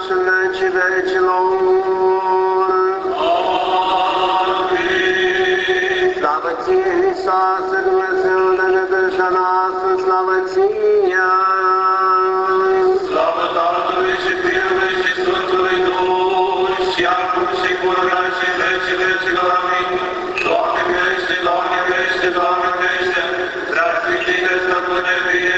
și în vecii vecilor. Amin. Slavă ție, Hristoase, Dumnezeu de nădejdea noastră, slavă ție! Slavă Tatălui și Fiului și Sfântului Duh, și acum și pururea și în vecii vecilor. Amin. Doamne miluiește, Doamne miluiește, Doamne miluiește, prea sfintite stăpâne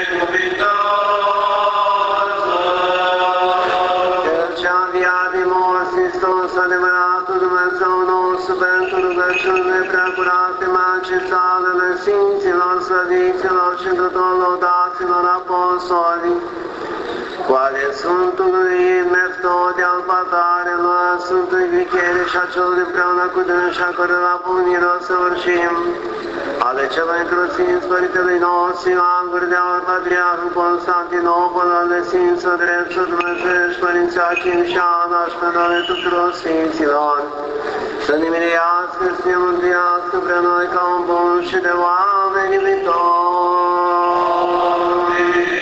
binecuvântează! Cel ce-a înviat din morți, Hristos, adevăratul Dumnezeu nostru, pentru rugăciunile preacurate, magistratele Sfinților, Slăviților și tuturor lăudaților apostoli, cu ale Sfântului Meftode al Patarelor, Sfântului Vichere și a celor împreună cu dânsa, cărora bunilor să urșim, ale celor încruciți Părintelui nostru Ioan Gură de Aur, Patriarhul Constantinopol, ale Sfinților Dreptul Dumnezeiești, Părinții Achim și Ana și pe noi tuturor Sfinților, să ne miluiască, să ne mântuiască pre noi ca un bun și de oameni iubitori.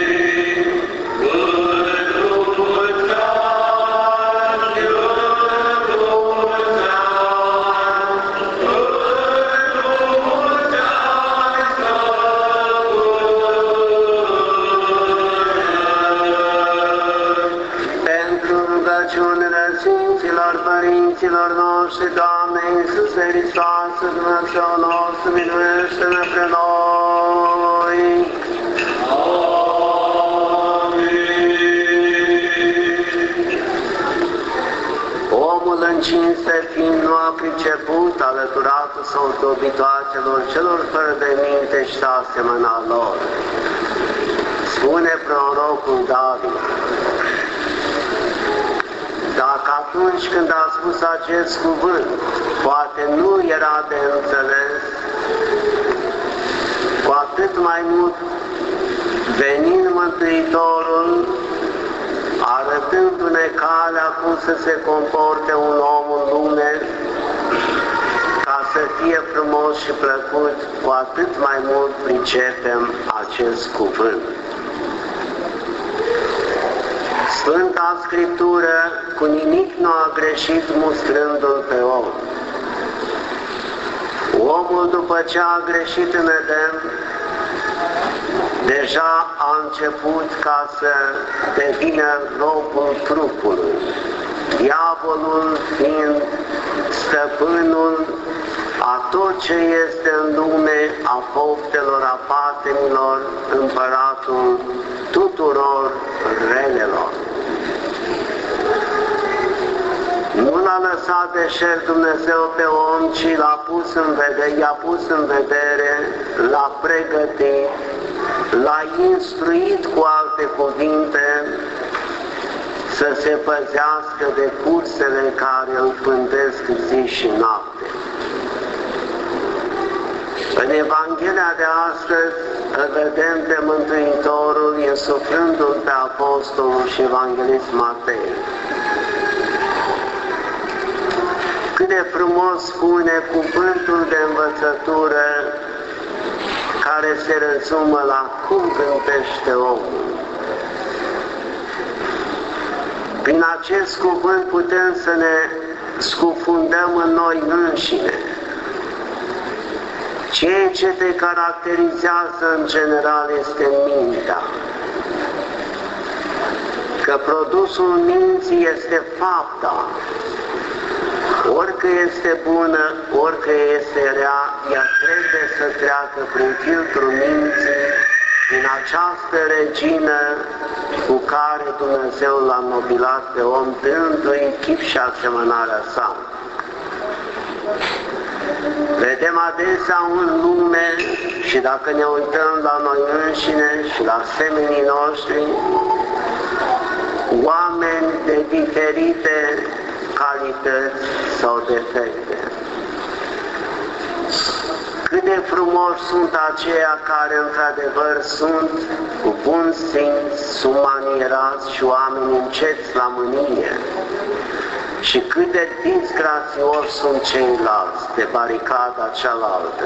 Părinților noștri, Doamne Iisuse Hristoase, Dumnezeu nostru, miluiește-ne pre noi! Amin. Omul în cinste fiind nu a priceput, alăturatul sau dobitoacelor celor fără de minte și s-a asemănat lor. Spune prorocul David: dacă atunci când a spus acest cuvânt, poate nu era de înțeles, cu atât mai mult venind Mântuitorul, arătându-ne calea cum să se comporte un om în lume, ca să fie frumos și plăcut, cu atât mai mult pricepem acest cuvânt. Sfânta Scriptură cu nimic nu a greșit mustrându-l pe om. Omul, după ce a greșit în Eden, deja a început ca să devină robul trupului, diavolul fiind stăpânul a tot ce este în lume, a poftelor, a patimilor, împăratul tuturor relelor. Nu l-a lăsat deșert Dumnezeu pe om, ci l-a pus în vedere, i-a pus în vedere, l-a pregătit, l-a instruit, cu alte cuvinte, să se păzească de cursele care îl pândesc zi și noapte. În Evanghelia de astăzi îl vedem pe Mântuitorul insuflându-l pe Apostolul și Evanghelist Matei. Cât de frumos spune cuvântul de învățătură care se rezumă la cum gândește omul. Prin acest cuvânt putem să ne scufundăm în noi înșine. Ceea ce te caracterizează în general este mintea. Că produsul minții este fapta. Orică este bună, orică este rea, ea trebuie să treacă prin filtrul minții, din această regină cu care Dumnezeu l-a nobilat pe om, dându-i chip și asemănarea sa. Vedem adesea în lume, și dacă ne uităm la noi înșine și la semenii noștri, oameni de diferite calități sau defecte. Cât de frumoși sunt aceia care într-adevăr sunt cu bun simț, sunt manierați și oameni înceți la mânie. Și cât de disgrațioși sunt ceilalți de baricada cealaltă.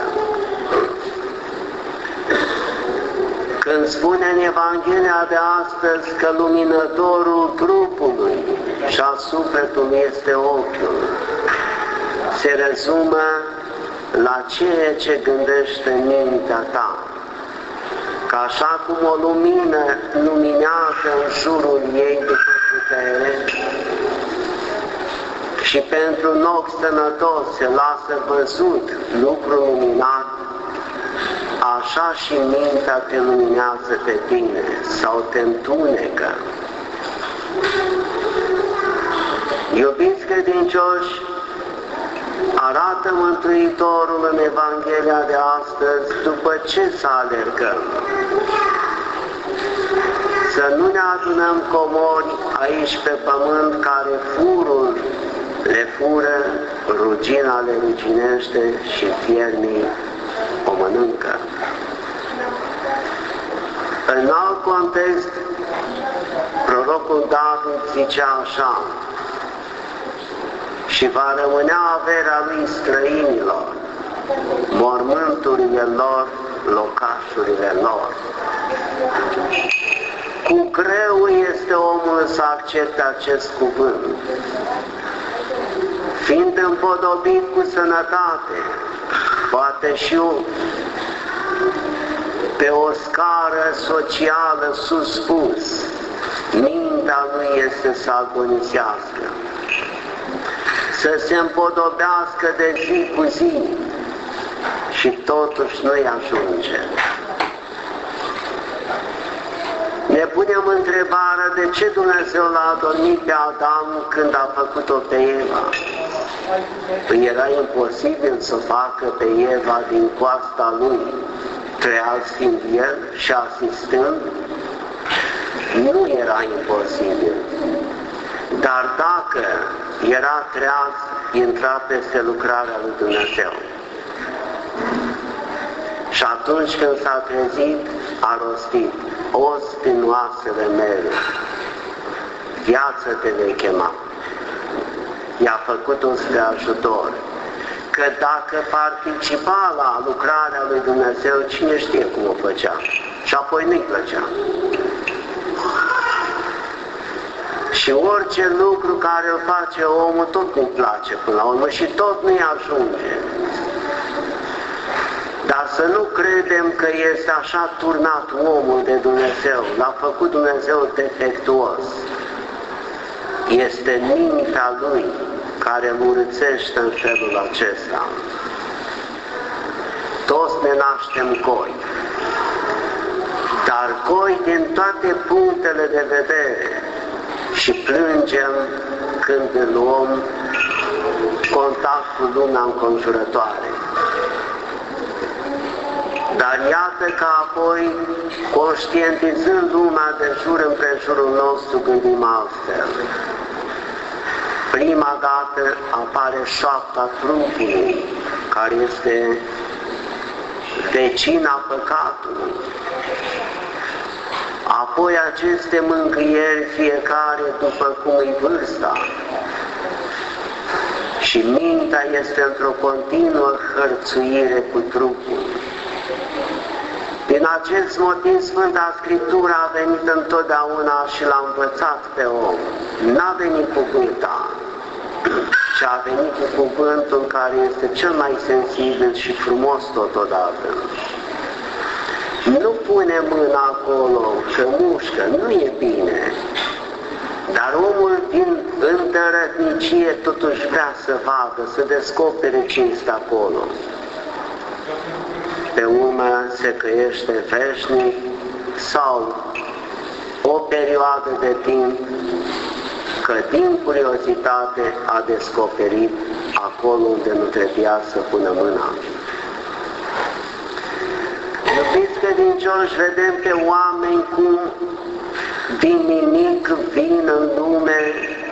Când spune în Evanghelia de astăzi că luminătorul trupului și al sufletului este ochiul. Se rezumă la ceea ce gândește mintea ta. Că așa cum o lumină luminează în jurul ei după putere și pentru un ochi sănătos se lasă văzut lucru luminat, așa și mintea te luminează pe tine sau te întunecă. Iubiți credincioși, arată Mântuitorul în Evanghelia de astăzi după ce să alergăm. Să nu ne adunăm comori aici pe pământ care furul le fură, rugina le ruginește și fiermii o mănâncă. În alt context, prorocul David zicea așa: și va rămânea averea lui străinilor, mormânturile lor, locașurile lor. Cu greu este omul să accepte acest cuvânt, fiind împodobit cu sănătate, poate și pe o scară socială sus-sus, mintea lui este să agonisească, să se împodobească de zi cu zi și totuși nu-i ajunge. Ne punem întrebarea de ce Dumnezeu l-a adormit pe Adam când a făcut-o pe Eva. Păi era imposibil să facă pe Eva din coasta lui, treaz fiind el și asistând? Nu era imposibil. Dar dacă era treaz, intra peste lucrarea lui Dumnezeu. Și atunci când s-a trezit, a rostit: os din oasele mele, viață te vei chema. I-a făcut-o spre ajutor. Că dacă participa la lucrarea lui Dumnezeu, cine știe cum o făcea. Și apoi nu-i plăcea. Și orice lucru care îl face omul, tot nu-i place până la urmă și tot nu-i ajunge. Dar să nu credem că este așa turnat omul de Dumnezeu, l-a făcut Dumnezeu defectuos. Este mintea lui care îl urâțește în felul acesta. Toți ne naștem goi, dar goi din toate punctele de vedere, și plângem când luăm contact cu lumea înconjurătoare. Dar iată că apoi, conștientizând lumea de jur împrejurul nostru, gândim altfel. Prima dată apare șoapta trupului, care este vecina păcatului. Apoi aceste mângâieri, fiecare după cum îi vârsta. Și mintea este într-o continuă hărțuire cu trupul. Din acest motiv, Sfânta Scriptură a venit întotdeauna și l-a învățat pe om. N-a venit cu gâta, ci a venit cu cuvântul care este cel mai sensibil și frumos totodată. Nu pune mâna acolo, că mușcă, nu e bine. Dar omul din îndărătnicie totuși vrea să vadă, să descopere ce este acolo. Pe urmă se căiește veșnic sau o perioadă de timp, că din curiozitate a descoperit acolo unde nu trebuia să pună mâna. Iubiți credincioși, vedem pe oameni cum din nimic vin în lume,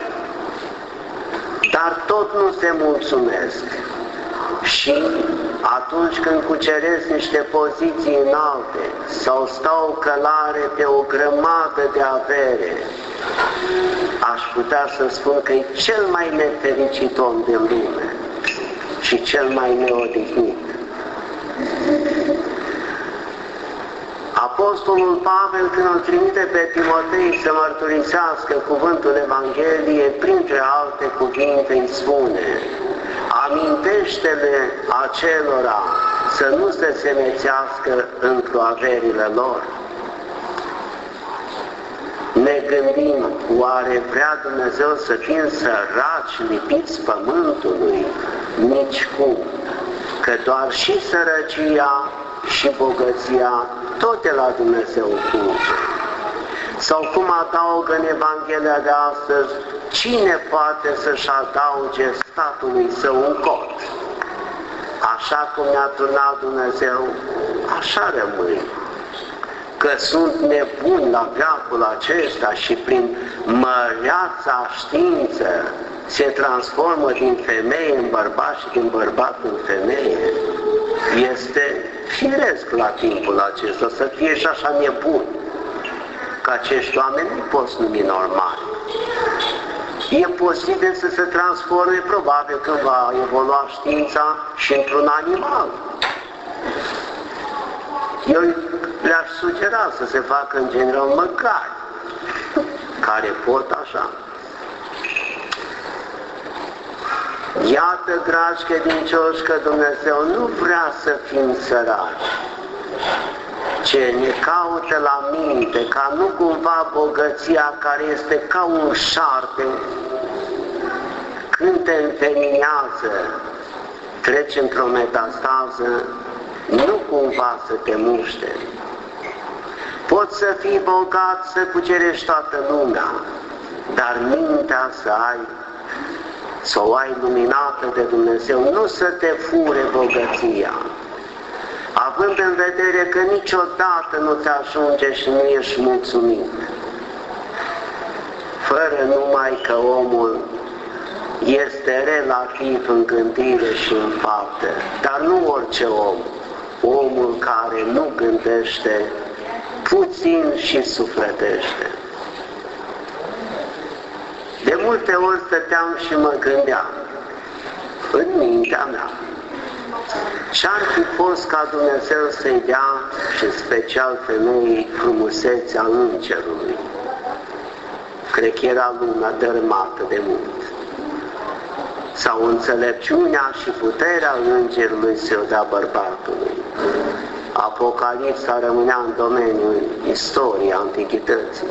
dar tot nu se mulțumesc. Și atunci când cuceresc niște poziții înalte sau stau călare pe o grămadă de avere, aș putea să spun că e cel mai nefericit om din lume și cel mai neodihnit. Apostolul Pavel, când îl trimite pe Timotei să mărturisească cuvântul Evangheliei, printre alte cuvinte îi spune: amintește-le acelora să nu se semețească într-o averile lor. Ne gândim, oare vrea Dumnezeu să fim săraci, lipiți pământului? Nici cum, că doar și sărăcia și bogăția tot de la Dumnezeu curge. Sau cum adaugă în Evanghelia de astăzi, cine poate să-și adauge statului său un cot? Așa cum ne-a turnat Dumnezeu, așa rămâi. Că sunt nebuni la veacul acesta și prin măreața știință se transformă din femeie în bărbat și din bărbat în femeie. Este firesc la timpul acesta să fie și așa nebuni, că acești oameni nu poți numi normali. E posibil să se transforme, probabil când va evolua știința, și într-un animal. Eu le-aș sugera să se facă în general măgari, care pot așa. Iată, dragi credincioși, că Dumnezeu nu vrea să fim săraci, ce ne caută la minte, ca nu cumva bogăția care este ca un șarpe, când te înfeminiază, treci într-o metastază, nu cumva să te muște. Poți să fii bogat, să cucerești toată lumea, dar mintea să o ai luminată de Dumnezeu, nu să te fure bogăția, având în vedere că niciodată nu te ajunge și nu ești mulțumit, fără numai că omul este relativ în gândire și în fapte, dar nu orice om, omul care nu gândește puțin și sufletește. De multe ori stăteam și mă gândeam în mintea mea, ce-ar fi fost ca Dumnezeu să-i dea, și special femeii, frumusețea îngerului. Cred că era lumea dărâmată de mult. Sau înțelepciunea și puterea îngerului se o dea bărbatului. Apocalipsa rămânea în domeniul istoriei antichității.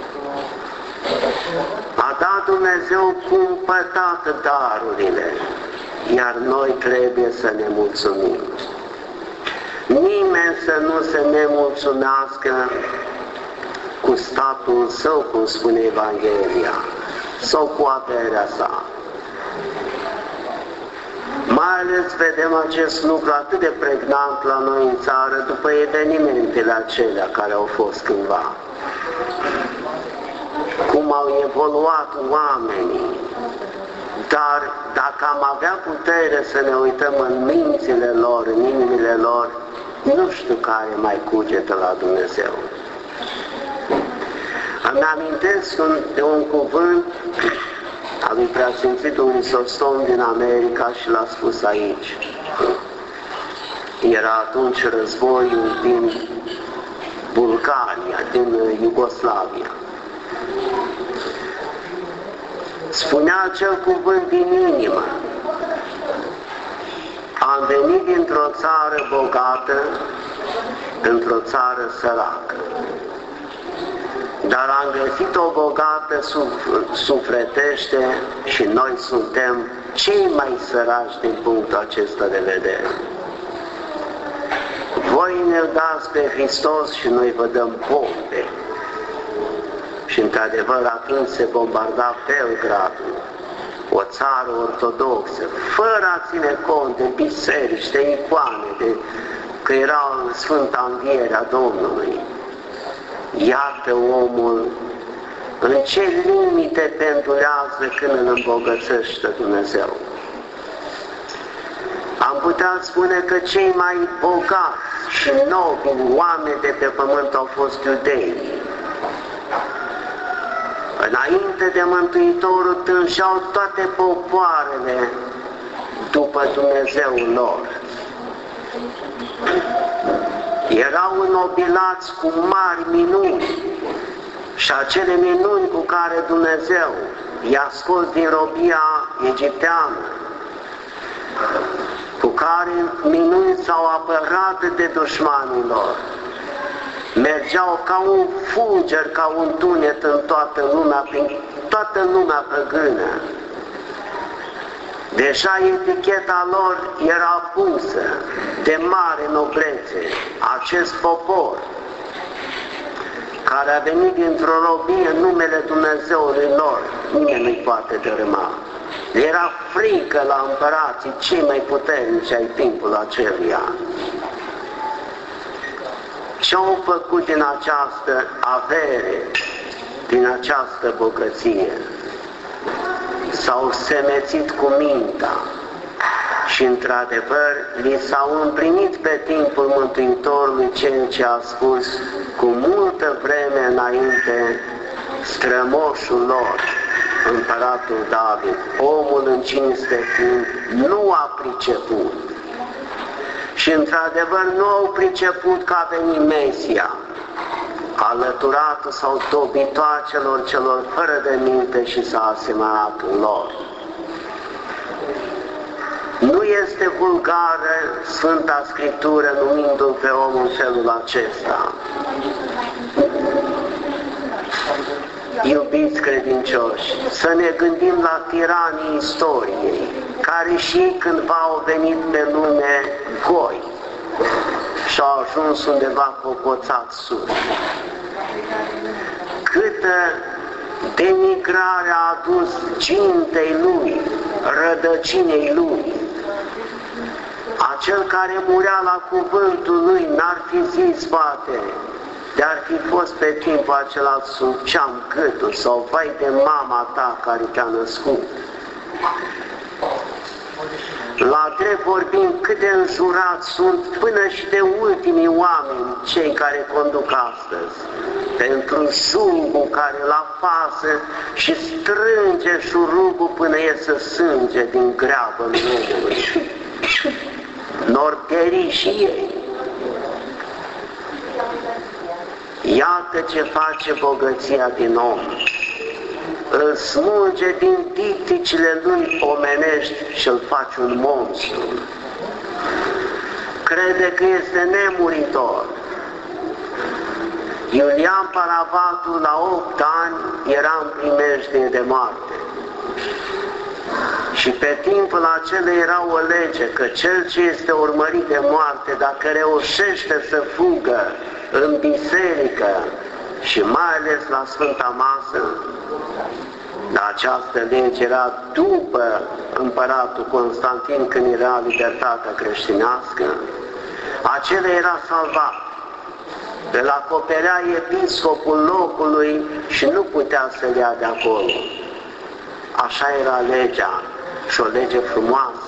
A dat Dumnezeu cumpătat darurile, iar noi trebuie să ne mulțumim. Nimeni să nu se nemulțumească cu statul său, cum spune Evanghelia, sau cu averea sa. Mai ales vedem acest lucru atât de pregnant la noi în țară după evenimentele acelea care au fost cândva. Cum au evoluat oamenii, dar dacă am avea putere să ne uităm în mințile lor, în inimile lor, nu știu care mai cugetă la Dumnezeu. Îmi amintesc de un cuvânt al lui Preasfințitul Hristostom din America și l-a spus aici. Era atunci războiul din Bulgaria, din Iugoslavia. Spunea acel cuvânt din inimă: am venit dintr-o țară bogată într-o țară săracă, dar am găsit-o bogată sufletește și noi suntem cei mai săraci din punctul acesta de vedere. Voi ne-l dați pe Hristos și noi vă dăm bombe. Și într-adevăr atunci se bombarda Belgradul, o țară ortodoxă, fără a ține cont de biserici, de icoane, că era Sfânta Înviere a Domnului. Iată omul în ce limite pendulează când îl îmbogățește Dumnezeu. Am putea spune că cei mai bogați și nobili oameni de pe pământ au fost iudeii. Înainte de Mântuitorul tânjeau toate popoarele după Dumnezeul lor. erau înnobilați cu mari minuni și acele minuni cu care Dumnezeu i-a scos din robia egipteană, cu care minuni s-au apărat de dușmanii lor, mergeau ca un fulger, ca un tunet în toată lumea, prin toată lumea păgână. Deja eticheta lor era pusă de mare noblețe. Acest popor care a venit dintr-o robie în numele Dumnezeului lor, nimeni nu-i poate dărâma. Era frică la împărații cei mai puternici ai timpului aceluia. Ce-au făcut din această avere, din această bogăție? S-au semețit cu mintea și, într-adevăr, li s-au împlinit pe timpul Mântuitorului cel ce a spus cu multă vreme înainte strămoșul lor, împăratul David: omul în cinste fiind, nu a priceput. Și, într-adevăr, nu au priceput că a venit Mesia, alăturatul sau dobitoacelor celor fără de minte și s-a asemănat în lor. Nu este vulgară Sfânta Scriptură numindu-l pe om în felul acesta. Iubiți credincioși, să ne gândim la tiranii istoriei, care și cândva au venit pe lume goi și au ajuns undeva cocoțați sus. Câtă denigrare a adus gintei lui, rădăcinei lui. Acel care murea la cuvântul lui n-ar fi zis, poate, de-ar fi fost pe timpul acela sub ceam gâtul sau vai de mama ta care te-a născut. La drept vorbim, cât de înjurați sunt până și de ultimii oameni cei care conduc astăzi, pentru julgul care îl apasă și strânge șurubul până iese sânge din greabă în omului. N-or pieri și ei. Iată ce face bogăția din om. Îl smulge din dicticile lui omenești și îl face un monstru. Crede că este nemuritor. Iulian Paravatul la 8 ani era în primejdie de moarte. Și pe timpul acela era o lege că cel ce este urmărit de moarte, dacă reușește să fugă în biserică și mai ales la Sfânta Masă, dar această lege era după împăratul Constantin, când era libertatea creștinească, acela era salvat. Îl acoperea episcopul locului și nu putea să-l ia de acolo. Așa era legea și o lege frumoasă.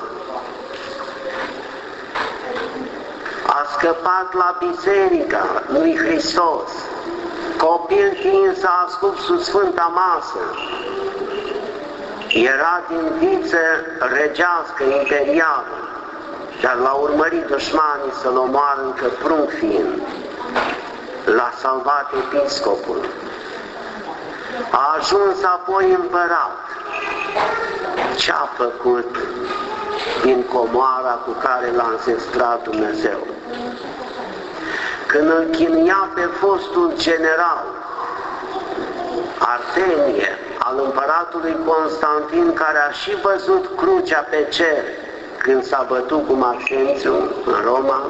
A scăpat la biserica lui Hristos, copil fiind s-a ascuns sub Sfânta Masă. Era din viță regească, imperială, dar l-a urmărit dușmanii să-l omoară încă prunc fiind. L-a salvat episcopul. A ajuns apoi împărat. Ce-a făcut din comoara cu care l-a înzestrat Dumnezeu? Când îl chinuia pe fostul general Artemie, al împăratului Constantin, care a și văzut crucea pe cer când s-a bătut cu Maxențiu în Roma,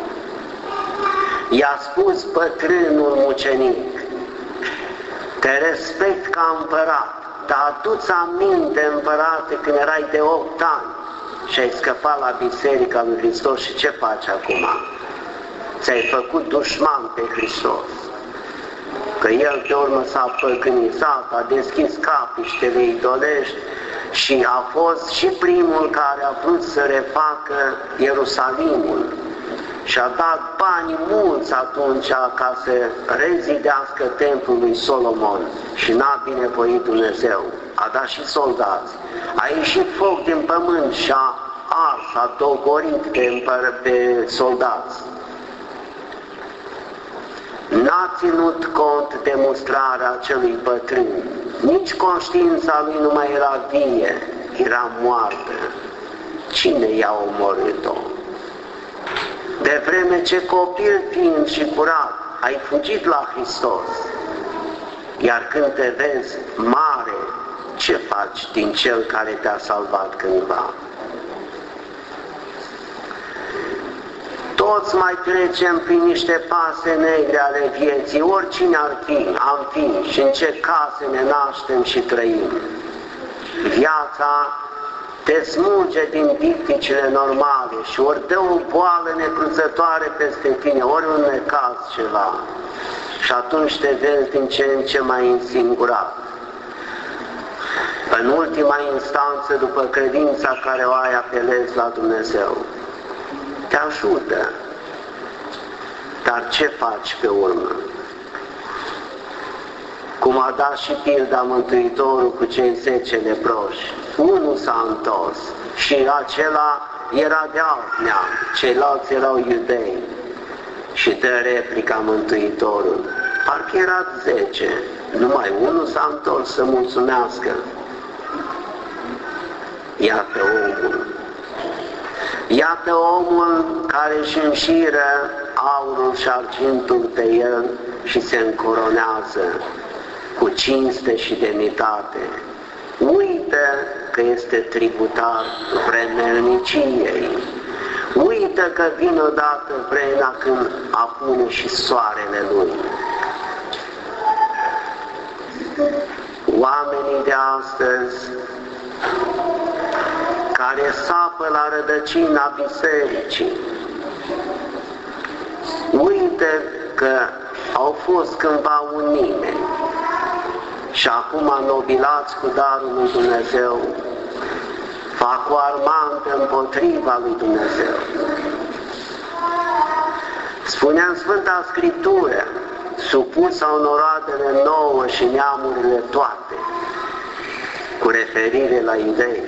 i-a spus bătrânul mucenic: te respect ca împărat, dar adu-ți aminte, împărate, când erai de 8 ani și ai scăpat la Biserica lui Hristos și ce faci acum? Ți-ai făcut dușman pe Hristos. Că El pe urmă s-a păgânizat, a deschis capiștele idolești și a fost și primul care a vrut să refacă Ierusalimul. Și a dat bani mulți atunci ca să rezidească templul lui Solomon și n-a binevoit Dumnezeu. A dat și soldați. A ieșit foc din pământ și a ars, a dogorit pe soldați. n-a ținut cont de mustrarea acelui bătrân. Nici conștiința lui nu mai era vie, era moartă. Cine i-a omorât-o? De vreme ce copil fiind și curat, ai fugit la Hristos, iar când te vezi mare, ce faci din Cel care te-a salvat cândva? Toți mai trecem prin niște pase negre ale vieții, oricine ar fi, am fi și în ce case ne naștem și trăim. Viața te smulge din dicticile normale și ori dă o boală necruțătoare peste tine, ori un necaz ceva. Și atunci te vezi din ce în ce mai însingurat. În ultima instanță, după credința care o ai, apelezi la Dumnezeu. Te ajută. Dar ce faci pe urmă? Cum a dat și pilda Mântuitorul cu cei 10 leproși. Unul s-a întors și acela era de alt neam, ceilalți erau iudei. Și dă replica Mântuitorul. Parcă era 10, numai unul s-a întors să mulțumească. Iată omul. Iată omul care își înșiră aurul și argintul pe el și se încoronează cu cinste și demnitate. Uită că este tributar vremelniciei. Uită că vine odată vremea când apune și soarele lui. Oamenii de astăzi care sapă la rădăcina bisericii, uită că au fost cândva un nimeni și acum nobilați cu darul lui Dumnezeu, fac o armantă împotriva lui Dumnezeu. Spunea în Sfânta Scriptură, supusă onoradele nouă și neamurile toate, cu referire la idei.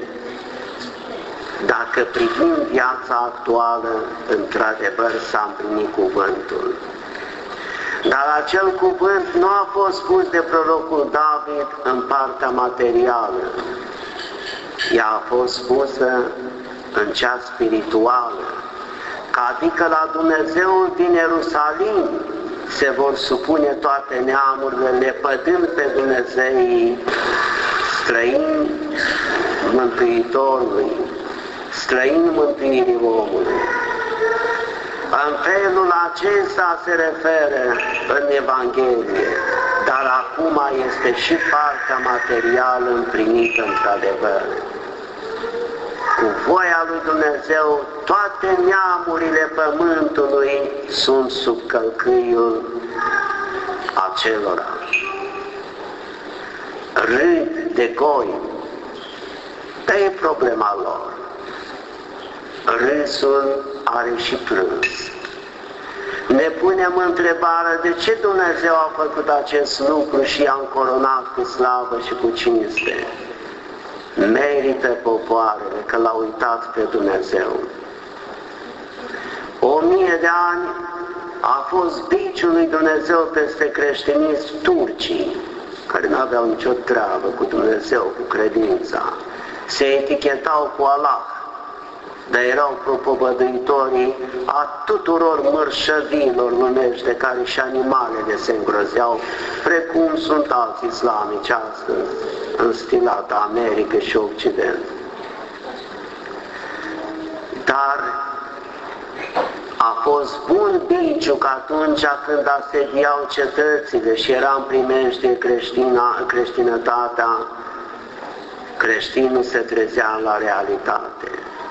Dacă privim viața actuală, într-adevăr s-a împlinit cuvântul. Dar acel cuvânt nu a fost spus de prorocul David în partea materială. Ea a fost spusă în cea spirituală, că adică la Dumnezeul din Ierusalim se vor supune toate neamurile, lepădând pe Dumnezeii străini Mântuitorului, străini mântuirii omului. În felul acesta se referă în Evanghelie, dar acum este și partea materială împlinită într-adevăr. Cu voia lui Dumnezeu, toate neamurile pământului sunt sub călcâiul acelora. Râd de goi, dar e problema lor. Râsul are și plâns. Ne punem întrebarea de ce Dumnezeu a făcut acest lucru și i-a încoronat cu slavă și cu cinste. Merită popoarele că l-au uitat pe Dumnezeu. 1000 de ani a fost biciul lui Dumnezeu peste creștinism turcii, care nu aveau nicio treabă cu Dumnezeu, cu credința. Se etichetau cu Allah, dar erau propovăduitorii a tuturor mărșăvilor lumești de care și animalele se îngrozeau, precum sunt alți islamici astăzi, în stilata America și Occident. Dar a fost bun biciu că atunci când asediau cetățile și era în primește creștinătatea, creștinul se trezea la realitate.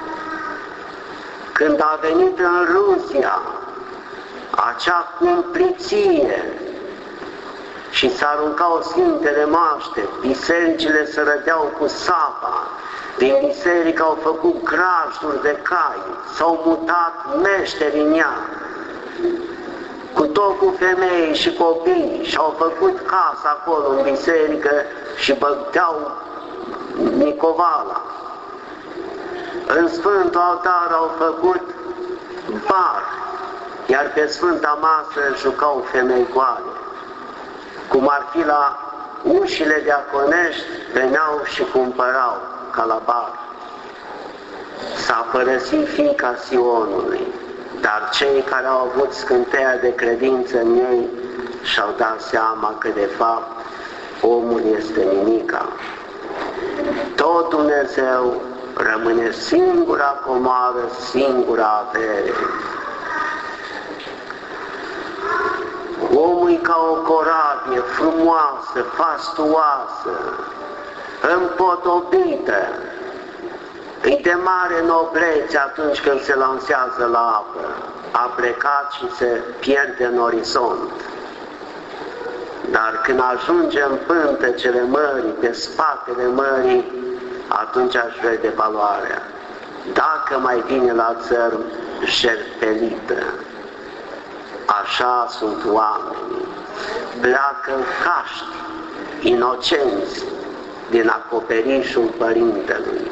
Când a venit în Rusia acea cumpliție și s-aruncau Sfintele Maște, bisericile se rădeau cu sapa, din biserică au făcut grajduri de cai, s-au mutat meșteri în ea, cu tot cu femei și copii, și-au făcut casă acolo în biserică și băteau Nicovala. În Sfântul Altar au făcut bar iar pe Sfânta Masă jucau femei goale, cum ar fi la ușile diaconești, veneau și cumpărau ca la bar. S-a părăsit fiica Sionului, dar cei care au avut scânteia de credință în ei și-au dat seama că de fapt omul este nimica. Tot Dumnezeu rămâne singura comoară, singura avere. Omul e ca o corabie frumoasă, fastuoasă, împodobită. E de mare noblețe atunci când se lansează la apă. A plecat și se pierde în orizont. Dar când ajunge în pântecele mării, pe spatele mării, atunci aș vede valoarea. Dacă mai vine la țărm, jertfelită. Așa sunt oamenii. Pleacă în caști, inocenți, din acoperișul Părintelui.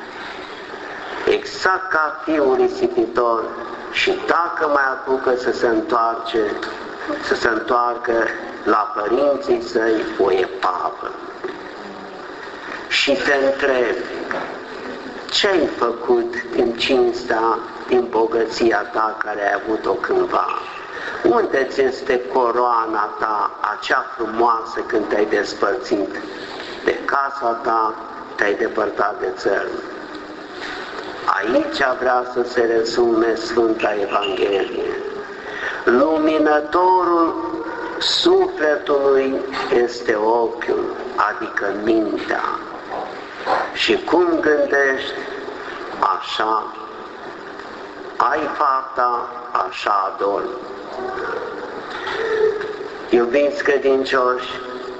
Exact ca fiul risipitor, și dacă mai apucă să se întoarcă la părinții săi, o epavă. Și te întrebi, ce-ai făcut din cinstea, din bogăția ta care ai avut-o cândva? Unde ți este coroana ta, acea frumoasă când te-ai despărțit de casa ta, te-ai depărtat de țărm? Aici vrea să se rezume Sfânta Evanghelie. Luminătorul sufletului este ochiul, adică mintea. Și cum gândești, așa ai fapta, așa adormi. Iubiți credincioși,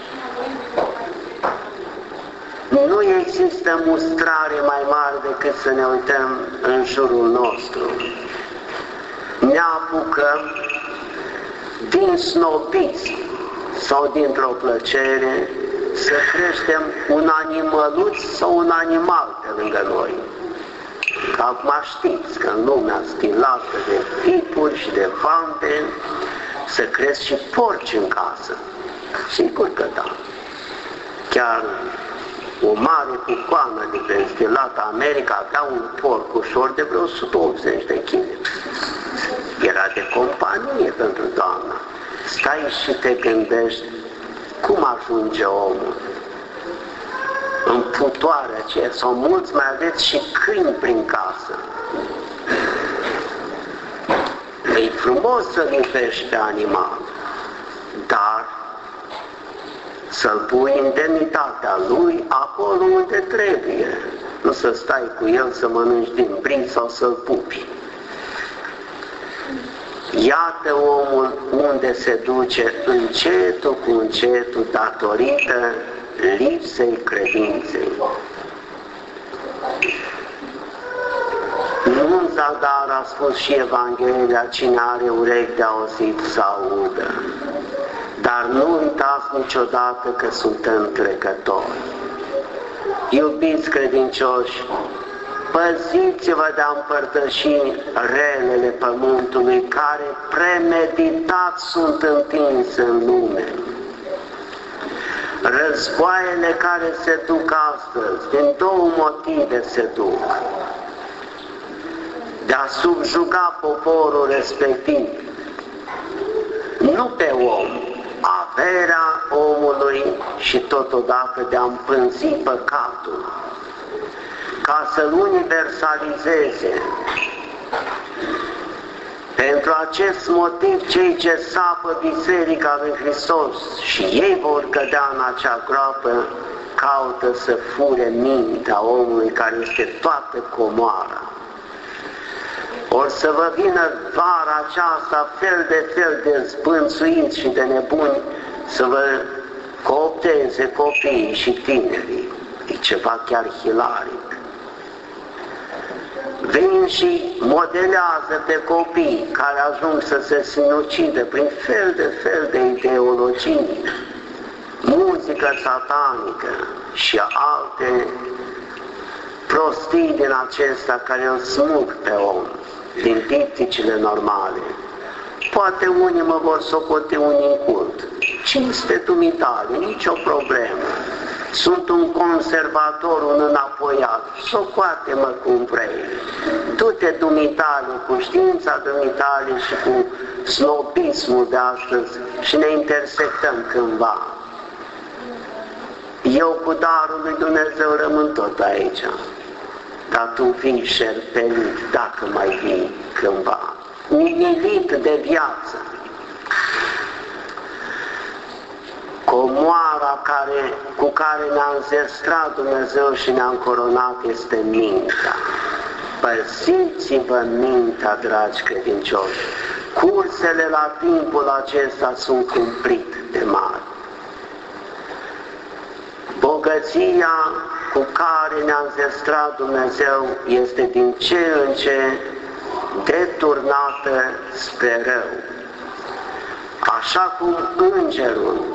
nu există mustrare mai mare decât să ne uităm în jurul nostru. Ne apucăm din snobiți sau dintr-o plăcere să creștem un animăluț sau un animal pe lângă noi. Că acum știți că în lumea stilată de tipuri și de vante să cresc și porci în casă. Sigur că da. Chiar o mare cucoană din stilată America avea un porc ușor de vreo 180 de kg. Era de companie pentru doamna. Stai și te gândești cum ajunge omul în putoarea aceea, sau mulți mai aveți și câini prin casă. E frumos să iubești pe animal, dar să-l pui indemnitatea lui acolo unde trebuie. Nu să stai cu el să mănânci din brin sau să-l pupi. Iată omul unde se duce încetul cu încetul datorită lipsei credinței. Nu în zadar a spus și Evanghelia, cine are urechi de auzit să audă. Dar nu uitați niciodată că suntem trecători. Iubiți credincioși, păziți-vă de a împărtăși relele pământului care premeditat sunt întinse în lume. Războaiele care se duc astăzi, din două motive se duc. De a subjuga poporul respectiv, nu pe om, averea omului, și totodată de a împânzi păcatul, ca să-l universalizeze. Pentru acest motiv, cei ce sapă Biserica lui Hristos și ei vor cădea în acea groapă, caută să fure mintea omului care este toată comoara. Or să vă vină vara aceasta fel de zbânțuiți și de nebuni să vă coopteze copiii și tinerii. E ceva chiar hilaric. Vin și modelează pe copii care ajung să se sinucidă prin fel de ideologii, muzică satanică și alte prostii din acestea care îl smulg pe om din dipticile normale. poate unii mă vor socote unii în cult. Cinste dumitale, nicio problemă. Sunt un conservator, un înapoiat, socoate-mă cum vrei. Du-te dumitale cu știința dumitale și cu snobismul de astăzi și ne intersectăm cândva. Eu cu darul lui Dumnezeu rămân tot aici, dar tu vii șerpelit, dacă mai vii cândva, nimerit de viață. Comoara cu care ne-a înzestrat Dumnezeu și ne-a încoronat este mintea. Păziți-vă mintea, dragi credincioși. Cursele la timpul acesta sunt cumplit de mari. Bogăția cu care ne-a înzestrat Dumnezeu este din ce în ce deturnată spre rău. Așa cum îngerul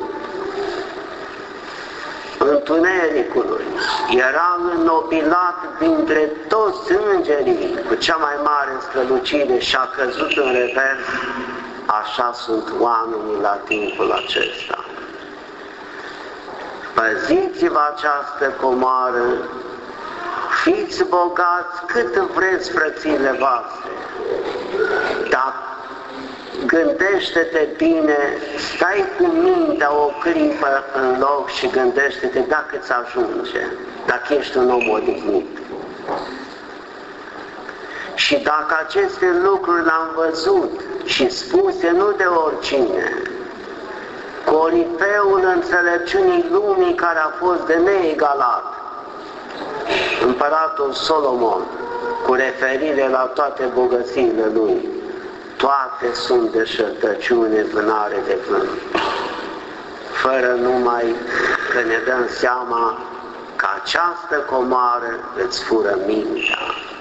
întunericului era înnobilat dintre toți îngerii cu cea mai mare strălucire și a căzut în revers, așa sunt oamenii la timpul acesta. Păziți-vă această comoară, fiți bogați cât vreți, frățile voastre, dar gândește-te bine, stai cu mintea o clipă în loc și gândește-te dacă îți ajunge, dacă ești un om odihnit. Și dacă aceste lucruri le-am văzut și spuse nu de oricine, corifeul înțelepciunii lumii care a fost de neegalat, împăratul Solomon, cu referire la toate bogățiile lui, toate sunt de șertăciune, vânare de vânt, fără numai că ne dăm seama că această comoară îți fură mintea.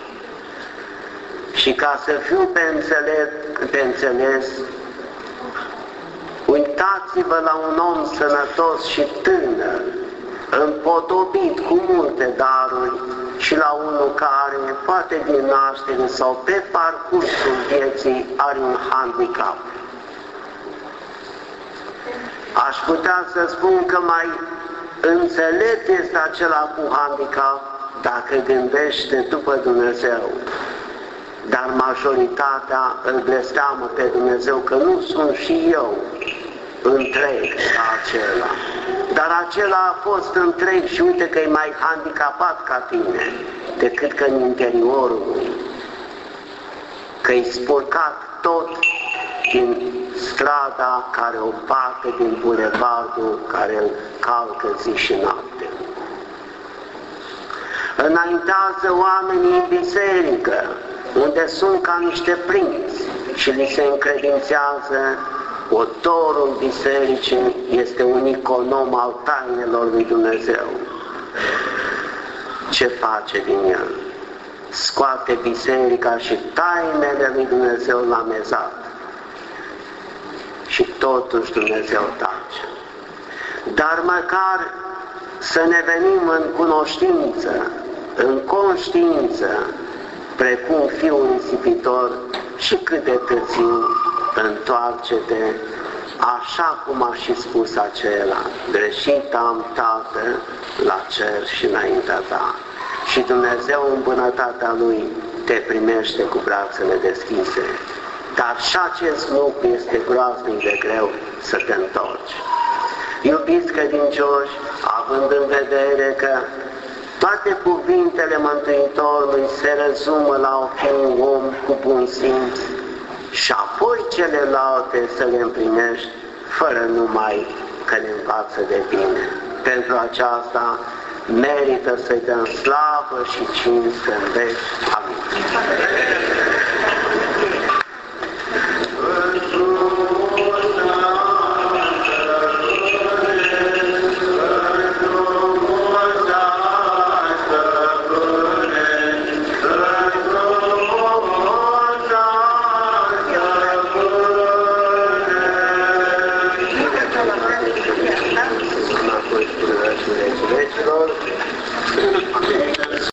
Și ca să fiu pe înțeles, uitați-vă la un om sănătos și tânăr, împodobit cu multe daruri, și la unul care, poate din naștere sau pe parcursul vieții, are un handicap. Aș putea să spun că mai înțelept este acela cu handicap dacă gândește după Dumnezeu. Dar majoritatea îl blesteamă pe Dumnezeu că nu sunt și eu întreg ca acela. Dar acela a fost întreg și uite că e mai handicapat ca tine decât că în interiorul lui. Că e spurcat tot din strada care o bate, din bulevardul care îl calcă zi și noapte. Înaintează oamenii în biserică, unde sunt ca niște prinți și li se încredințează autorul bisericii, este un econom al tainelor lui Dumnezeu. Ce face din el? Scoate biserica și tainele lui Dumnezeu la mezat. Și totuși Dumnezeu tace. Dar măcar să ne venim în cunoștință, în conștiință, precum fiul risipitor, și cât de târziu întoarce-te, așa cum a și spus acela, greșit am, Tată, la cer și înaintea ta. Și Dumnezeu în bunătatea Lui te primește cu brațele deschise. Dar și acest lucru este groaznic de greu să te întorci. Iubiți credincioși, având în vedere că toate cuvintele Mântuitorului se rezumă la a fi un om cu bun simț și apoi celelalte să le împlinești, fără numai că ne învață de bine. Pentru aceasta merită să-i dăm slavă și cinste în veci. Amin.